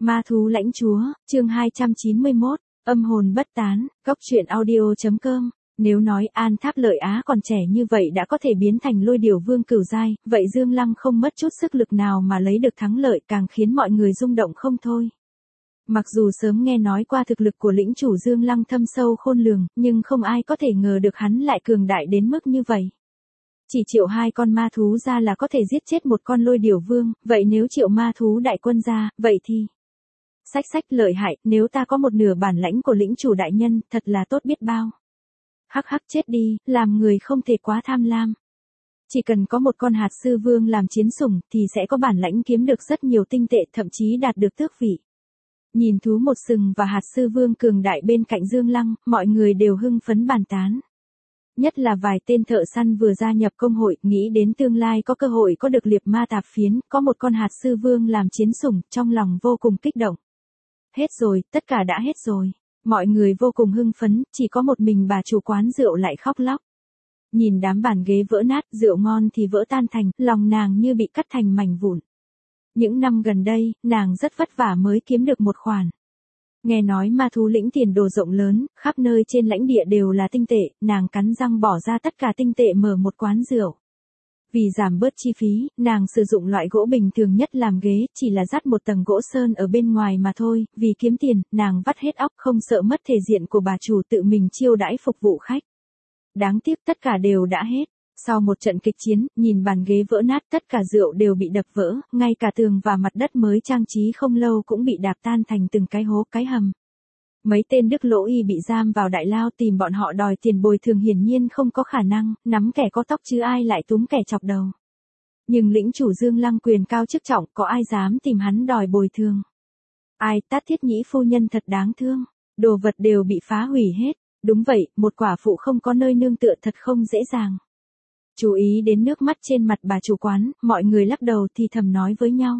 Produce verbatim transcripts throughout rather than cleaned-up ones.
Ma thú lãnh chúa, chương hai trăm chín mươi mốt, âm hồn bất tán, góc truyện audio.com. Nếu nói An Tháp Lợi Á còn trẻ như vậy đã có thể biến thành lôi điểu vương cửu giai, vậy Dương Lăng không mất chút sức lực nào mà lấy được thắng lợi, càng khiến mọi người rung động không thôi. Mặc dù sớm nghe nói qua thực lực của lĩnh chủ Dương Lăng thâm sâu khôn lường, nhưng không ai có thể ngờ được hắn lại cường đại đến mức như vậy. Chỉ triệu hai con ma thú ra là có thể giết chết một con lôi điểu vương, vậy nếu triệu ma thú đại quân ra, vậy thì... Sách sách lợi hại, nếu ta có một nửa bản lãnh của lĩnh chủ đại nhân, thật là tốt biết bao. Hắc hắc chết đi, làm người không thể quá tham lam. Chỉ cần có một con hạt sư vương làm chiến sủng, thì sẽ có bản lãnh kiếm được rất nhiều tinh tệ, thậm chí đạt được tước vị. Nhìn thú một sừng và hạt sư vương cường đại bên cạnh Dương Lăng, mọi người đều hưng phấn bàn tán. Nhất là vài tên thợ săn vừa gia nhập công hội, nghĩ đến tương lai có cơ hội có được liệp ma tạp phiến, có một con hạt sư vương làm chiến sủng, trong lòng vô cùng kích động. Hết rồi, tất cả đã hết rồi. Mọi người vô cùng hưng phấn, chỉ có một mình bà chủ quán rượu lại khóc lóc. Nhìn đám bàn ghế vỡ nát, rượu ngon thì vỡ tan thành, lòng nàng như bị cắt thành mảnh vụn. Những năm gần đây, nàng rất vất vả mới kiếm được một khoản. Nghe nói ma thú lĩnh tiền đồ rộng lớn, khắp nơi trên lãnh địa đều là tinh tệ, nàng cắn răng bỏ ra tất cả tinh tệ mở một quán rượu. Vì giảm bớt chi phí, nàng sử dụng loại gỗ bình thường nhất làm ghế, chỉ là dắt một tầng gỗ sơn ở bên ngoài mà thôi, vì kiếm tiền, nàng vắt hết óc không sợ mất thể diện của bà chủ tự mình chiêu đãi phục vụ khách. Đáng tiếc tất cả đều đã hết. Sau một trận kịch chiến, nhìn bàn ghế vỡ nát tất cả rượu đều bị đập vỡ, ngay cả tường và mặt đất mới trang trí không lâu cũng bị đạp tan thành từng cái hố cái hầm. Mấy tên Đức Lỗ Y bị giam vào đại lao tìm bọn họ đòi tiền bồi thường hiển nhiên không có khả năng, nắm kẻ có tóc chứ ai lại túm kẻ chọc đầu. Nhưng lĩnh chủ Dương Lăng quyền cao chức trọng, có ai dám tìm hắn đòi bồi thường. Ai, Tát Thiết Nhĩ phu nhân thật đáng thương, đồ vật đều bị phá hủy hết. Đúng vậy, một quả phụ không có nơi nương tựa thật không dễ dàng. Chú ý đến nước mắt trên mặt bà chủ quán, mọi người lắc đầu thì thầm nói với nhau.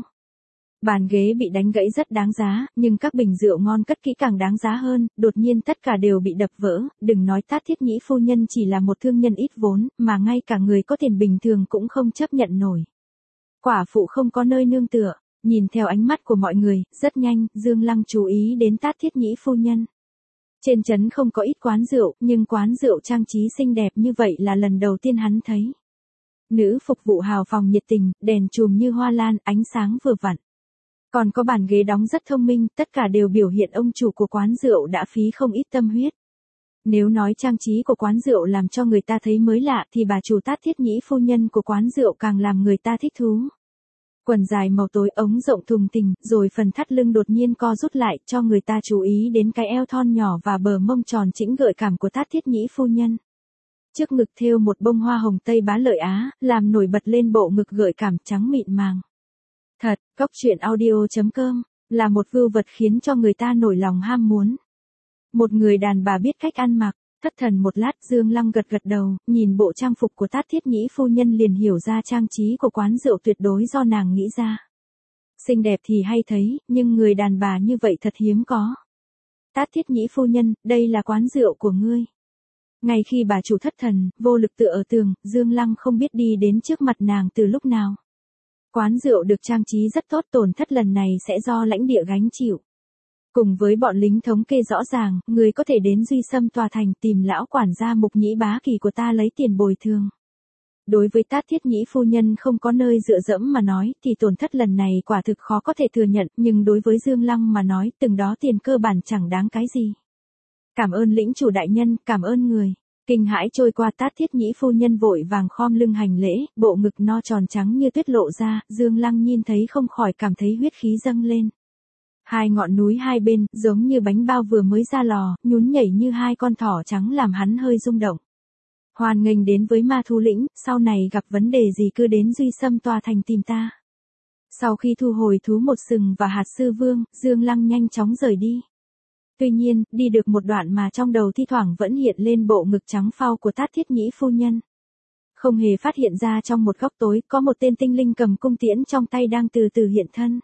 Bàn ghế bị đánh gãy rất đáng giá, nhưng các bình rượu ngon cất kỹ càng đáng giá hơn, đột nhiên tất cả đều bị đập vỡ, đừng nói Tát Thiết Nhĩ phu nhân chỉ là một thương nhân ít vốn, mà ngay cả người có tiền bình thường cũng không chấp nhận nổi. Quả phụ không có nơi nương tựa, nhìn theo ánh mắt của mọi người, rất nhanh, Dương Lăng chú ý đến Tát Thiết Nhĩ phu nhân. Trên trấn không có ít quán rượu, nhưng quán rượu trang trí xinh đẹp như vậy là lần đầu tiên hắn thấy. Nữ phục vụ hào phóng nhiệt tình, đèn chùm như hoa lan, ánh sáng vừa vặn. Còn có bàn ghế đóng rất thông minh, tất cả đều biểu hiện ông chủ của quán rượu đã phí không ít tâm huyết. Nếu nói trang trí của quán rượu làm cho người ta thấy mới lạ thì bà chủ Tát Thiết Nhĩ phu nhân của quán rượu càng làm người ta thích thú. Quần dài màu tối ống rộng thùng thình, rồi phần thắt lưng đột nhiên co rút lại cho người ta chú ý đến cái eo thon nhỏ và bờ mông tròn chỉnh gợi cảm của Tát Thiết Nhĩ phu nhân. Trước ngực thêu một bông hoa hồng Tây Bá Lợi Á, làm nổi bật lên bộ ngực gợi cảm trắng mịn màng. Thật, góc truyện audio.com, là một vưu vật khiến cho người ta nổi lòng ham muốn. Một người đàn bà biết cách ăn mặc, thất thần một lát Dương Lăng gật gật đầu, nhìn bộ trang phục của Tát Thiết Nhĩ phu nhân liền hiểu ra trang trí của quán rượu tuyệt đối do nàng nghĩ ra. Xinh đẹp thì hay thấy, nhưng người đàn bà như vậy thật hiếm có. Tát Thiết Nhĩ phu nhân, đây là quán rượu của ngươi. Ngay khi bà chủ thất thần, vô lực tựa ở tường, Dương Lăng không biết đi đến trước mặt nàng từ lúc nào. Quán rượu được trang trí rất tốt, tổn thất lần này sẽ do lãnh địa gánh chịu. Cùng với bọn lính thống kê rõ ràng, người có thể đến Duy Sâm tòa thành tìm lão quản gia Mục Nhĩ Bá Kỳ của ta lấy tiền bồi thường. Đối với Tát Thiết Nhĩ phu nhân không có nơi dựa dẫm mà nói thì tổn thất lần này quả thực khó có thể thừa nhận, nhưng đối với Dương Lăng mà nói từng đó tiền cơ bản chẳng đáng cái gì. Cảm ơn lĩnh chủ đại nhân, cảm ơn người. Kinh hãi trôi qua Tát Thiết Nhĩ phu nhân vội vàng khom lưng hành lễ, bộ ngực no tròn trắng như tuyết lộ ra, Dương Lăng nhìn thấy không khỏi cảm thấy huyết khí dâng lên. Hai ngọn núi hai bên, giống như bánh bao vừa mới ra lò, nhún nhảy như hai con thỏ trắng làm hắn hơi rung động. Hoan nghênh đến với ma thú lĩnh, sau này gặp vấn đề gì cứ đến Duy Sâm tòa thành tìm ta. Sau khi thu hồi thú một sừng và hạt sư vương, Dương Lăng nhanh chóng rời đi. Tuy nhiên, đi được một đoạn mà trong đầu thi thoảng vẫn hiện lên bộ ngực trắng phau của Tát Thiết Nhĩ phu nhân. Không hề phát hiện ra trong một góc tối có một tên tinh linh cầm cung tiễn trong tay đang từ từ hiện thân.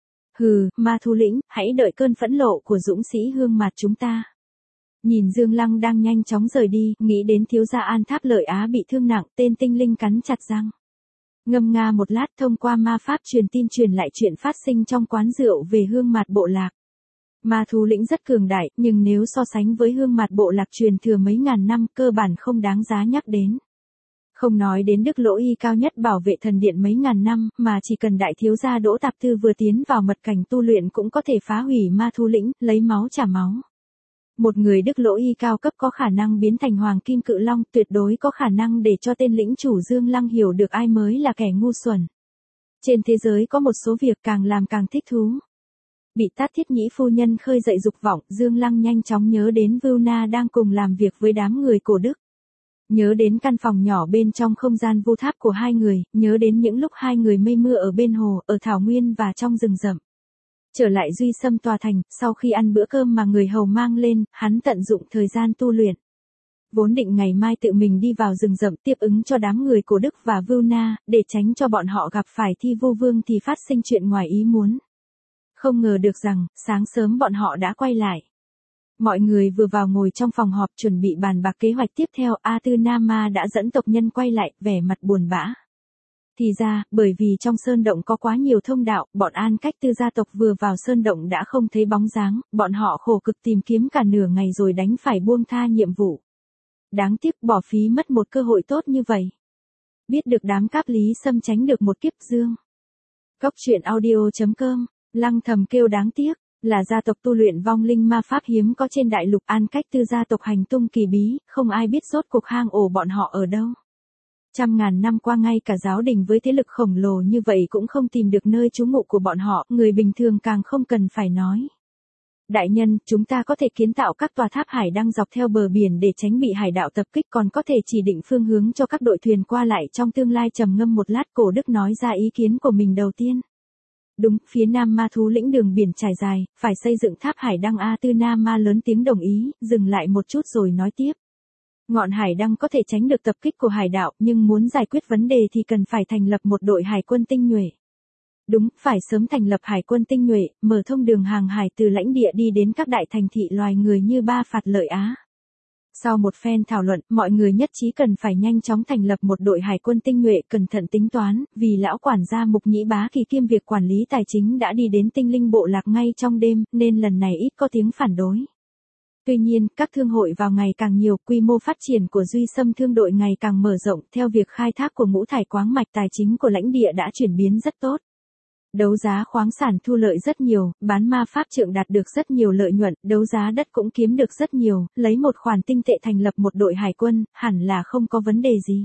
Hừ, ma thú lĩnh, hãy đợi cơn phẫn nộ của dũng sĩ Hương Mạt chúng ta. Nhìn Dương Lăng đang nhanh chóng rời đi, nghĩ đến thiếu gia An Tháp Lợi Á bị thương nặng, tên tinh linh cắn chặt răng. Ngâm nga một lát thông qua ma pháp truyền tin truyền lại chuyện phát sinh trong quán rượu về hương mạt bộ lạc. Ma thú lĩnh rất cường đại, nhưng nếu so sánh với hương mạt bộ lạc truyền thừa mấy ngàn năm, cơ bản không đáng giá nhắc đến. Không nói đến Đức Lỗ Y cao nhất bảo vệ thần điện mấy ngàn năm, mà chỉ cần đại thiếu gia Đỗ Tạp Tư vừa tiến vào mật cảnh tu luyện cũng có thể phá hủy ma thú lĩnh, lấy máu trả máu. Một người Đức Lỗ Y cao cấp có khả năng biến thành Hoàng Kim Cự Long, tuyệt đối có khả năng để cho tên lĩnh chủ Dương Lăng hiểu được ai mới là kẻ ngu xuẩn. Trên thế giới có một số việc càng làm càng thích thú. Bị Tát Thiết Nhĩ phu nhân khơi dậy dục vọng, Dương Lăng nhanh chóng nhớ đến Vưu Na đang cùng làm việc với đám người cổ Đức. Nhớ đến căn phòng nhỏ bên trong không gian vu tháp của hai người, nhớ đến những lúc hai người mây mưa ở bên hồ, ở thảo nguyên và trong rừng rậm. Trở lại Duy Sâm tòa thành, sau khi ăn bữa cơm mà người hầu mang lên, hắn tận dụng thời gian tu luyện. Vốn định ngày mai tự mình đi vào rừng rậm tiếp ứng cho đám người của Đức và Vưu Na, để tránh cho bọn họ gặp phải Thi Vu Vương thì phát sinh chuyện ngoài ý muốn. Không ngờ được rằng, sáng sớm bọn họ đã quay lại. Mọi người vừa vào ngồi trong phòng họp chuẩn bị bàn bạc kế hoạch tiếp theo, A Tư Na Ma đã dẫn tộc nhân quay lại, vẻ mặt buồn bã. Thì ra, bởi vì trong sơn động có quá nhiều thông đạo, bọn An Cách Tư gia tộc vừa vào sơn động đã không thấy bóng dáng, bọn họ khổ cực tìm kiếm cả nửa ngày rồi đánh phải buông tha nhiệm vụ. Đáng tiếc bỏ phí mất một cơ hội tốt như vậy. Biết được đám Cáp Lý Sâm tránh được một kiếp dương. Cốc truyện audio chấm com, Lăng thầm kêu đáng tiếc, là gia tộc tu luyện vong linh ma pháp hiếm có trên đại lục. An Cách Tư gia tộc hành tung kỳ bí, không ai biết rốt cuộc hang ổ bọn họ ở đâu. Trăm ngàn năm qua ngay cả giáo đình với thế lực khổng lồ như vậy cũng không tìm được nơi trú ngụ của bọn họ, người bình thường càng không cần phải nói. Đại nhân, chúng ta có thể kiến tạo các tòa tháp hải đăng dọc theo bờ biển để tránh bị hải đạo tập kích, còn có thể chỉ định phương hướng cho các đội thuyền qua lại trong tương lai. Trầm ngâm một lát, Cổ Đức nói ra ý kiến của mình đầu tiên. Đúng, phía nam ma thú lĩnh đường biển trải dài, phải xây dựng tháp hải đăng. A Tư Na Ma lớn tiếng đồng ý, dừng lại một chút rồi nói tiếp. Ngọn hải đăng có thể tránh được tập kích của hải đạo, nhưng muốn giải quyết vấn đề thì cần phải thành lập một đội hải quân tinh nhuệ. Đúng, phải sớm thành lập hải quân tinh nhuệ, mở thông đường hàng hải từ lãnh địa đi đến các đại thành thị loài người như Ba Phạt Lợi Á. Sau một phen thảo luận, mọi người nhất trí cần phải nhanh chóng thành lập một đội hải quân tinh nhuệ, cẩn thận tính toán, vì lão quản gia Mục Nhĩ Bá Kỳ kiêm việc quản lý tài chính đã đi đến tinh linh bộ lạc ngay trong đêm, nên lần này ít có tiếng phản đối. Tuy nhiên, các thương hội vào ngày càng nhiều, quy mô phát triển của Duy Sâm thương đội ngày càng mở rộng, theo việc khai thác của ngũ thải khoáng mạch, tài chính của lãnh địa đã chuyển biến rất tốt. Đấu giá khoáng sản thu lợi rất nhiều, bán ma pháp trượng đạt được rất nhiều lợi nhuận, đấu giá đất cũng kiếm được rất nhiều, lấy một khoản tinh tệ thành lập một đội hải quân, hẳn là không có vấn đề gì.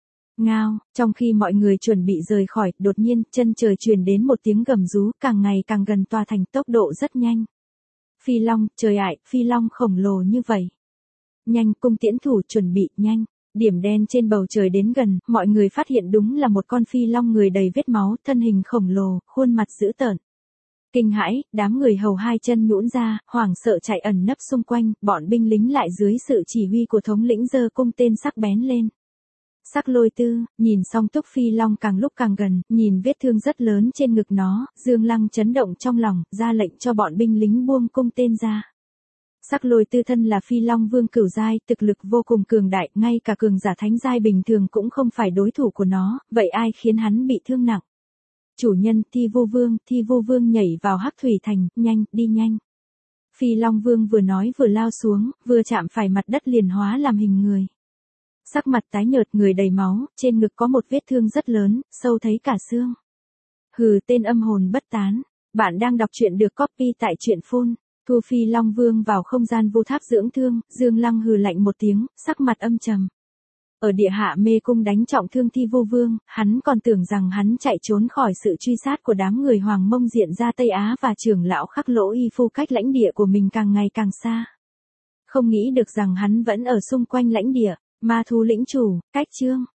Ngao, trong khi mọi người chuẩn bị rời khỏi, đột nhiên, chân trời truyền đến một tiếng gầm rú, càng ngày càng gần tòa thành, tốc độ rất nhanh. Phi long, trời ạ, phi long khổng lồ như vậy. Nhanh, cung tiễn thủ chuẩn bị, nhanh. Điểm đen trên bầu trời đến gần, mọi người phát hiện đúng là một con phi long người đầy vết máu, thân hình khổng lồ, khuôn mặt dữ tợn. Kinh hãi, đám người hầu hai chân nhũn ra, hoảng sợ chạy ẩn nấp xung quanh, bọn binh lính lại dưới sự chỉ huy của thống lĩnh giơ cung tên sắc bén lên. Sắc Lôi Tư, nhìn song túc phi long càng lúc càng gần, nhìn vết thương rất lớn trên ngực nó, Dương Lăng chấn động trong lòng, ra lệnh cho bọn binh lính buông cung tên ra. Sắc Lôi Tư thân là phi long vương cửu giai, thực lực vô cùng cường đại, ngay cả cường giả thánh giai bình thường cũng không phải đối thủ của nó, vậy ai khiến hắn bị thương nặng? Chủ nhân, Thi Vu Vương, Thi Vu Vương nhảy vào Hắc Thủy Thành, nhanh, đi nhanh. Phi Long Vương vừa nói vừa lao xuống, vừa chạm phải mặt đất liền hóa làm hình người. Sắc mặt tái nhợt, người đầy máu, trên ngực có một vết thương rất lớn, sâu thấy cả xương. Hừ, tên âm hồn bất tán. Bạn đang đọc truyện được copy tại truyện phun. Thu Phi Long Vương vào không gian vu tháp dưỡng thương, Dương Lăng hừ lạnh một tiếng, sắc mặt âm trầm. Ở địa hạ mê cung đánh trọng thương Thi Vu Vương, hắn còn tưởng rằng hắn chạy trốn khỏi sự truy sát của đám người Hoàng Mông diện ra Tây Á và trưởng lão Khắc Lỗ Y Phu cách lãnh địa của mình càng ngày càng xa. Không nghĩ được rằng hắn vẫn ở xung quanh lãnh địa. Ma thú lĩnh chủ, cách chương,